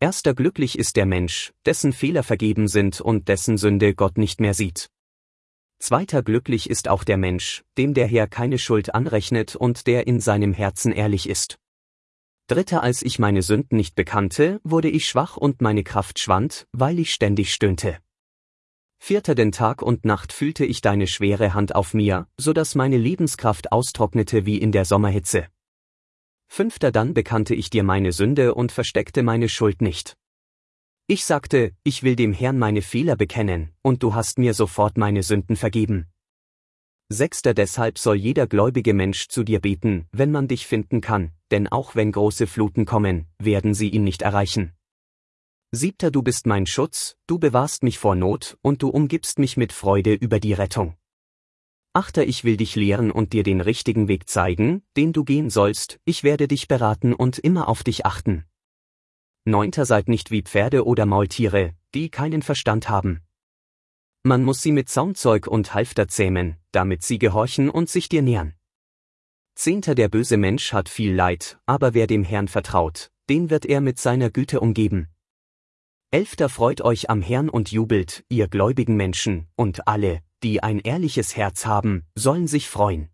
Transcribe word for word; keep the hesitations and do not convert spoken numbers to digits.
Erster glücklich ist der Mensch, dessen Fehler vergeben sind und dessen Sünde Gott nicht mehr sieht. Zweiter glücklich ist auch der Mensch, dem der Herr keine Schuld anrechnet und der in seinem Herzen ehrlich ist. Dritter als ich meine Sünden nicht bekannte, wurde ich schwach und meine Kraft schwand, weil ich ständig stöhnte. Vierter denn Tag und Nacht fühlte ich deine schwere Hand auf mir, so dass meine Lebenskraft austrocknete wie in der Sommerhitze. Fünfter dann bekannte ich dir meine Sünde und versteckte meine Schuld nicht. Ich sagte, ich will dem Herrn meine Fehler bekennen, und du hast mir sofort meine Sünden vergeben. Sechster deshalb soll jeder gläubige Mensch zu dir beten, wenn man dich finden kann, denn auch wenn große Fluten kommen, werden sie ihn nicht erreichen. Siebter du bist mein Schutz, du bewahrst mich vor Not, und du umgibst mich mit Freude über die Rettung. Achter ich will dich lehren und dir den richtigen Weg zeigen, den du gehen sollst, ich werde dich beraten und immer auf dich achten. Neunter seid nicht wie Pferde oder Maultiere, die keinen Verstand haben. Man muss sie mit Zaumzeug und Halfter zähmen, damit sie gehorchen und sich dir nähern. Zehnter der böse Mensch hat viel Leid, aber wer dem Herrn vertraut, den wird er mit seiner Güte umgeben. Elfter freut euch am Herrn und jubelt, ihr gläubigen Menschen, und alle, die ein ehrliches Herz haben, sollen sich freuen.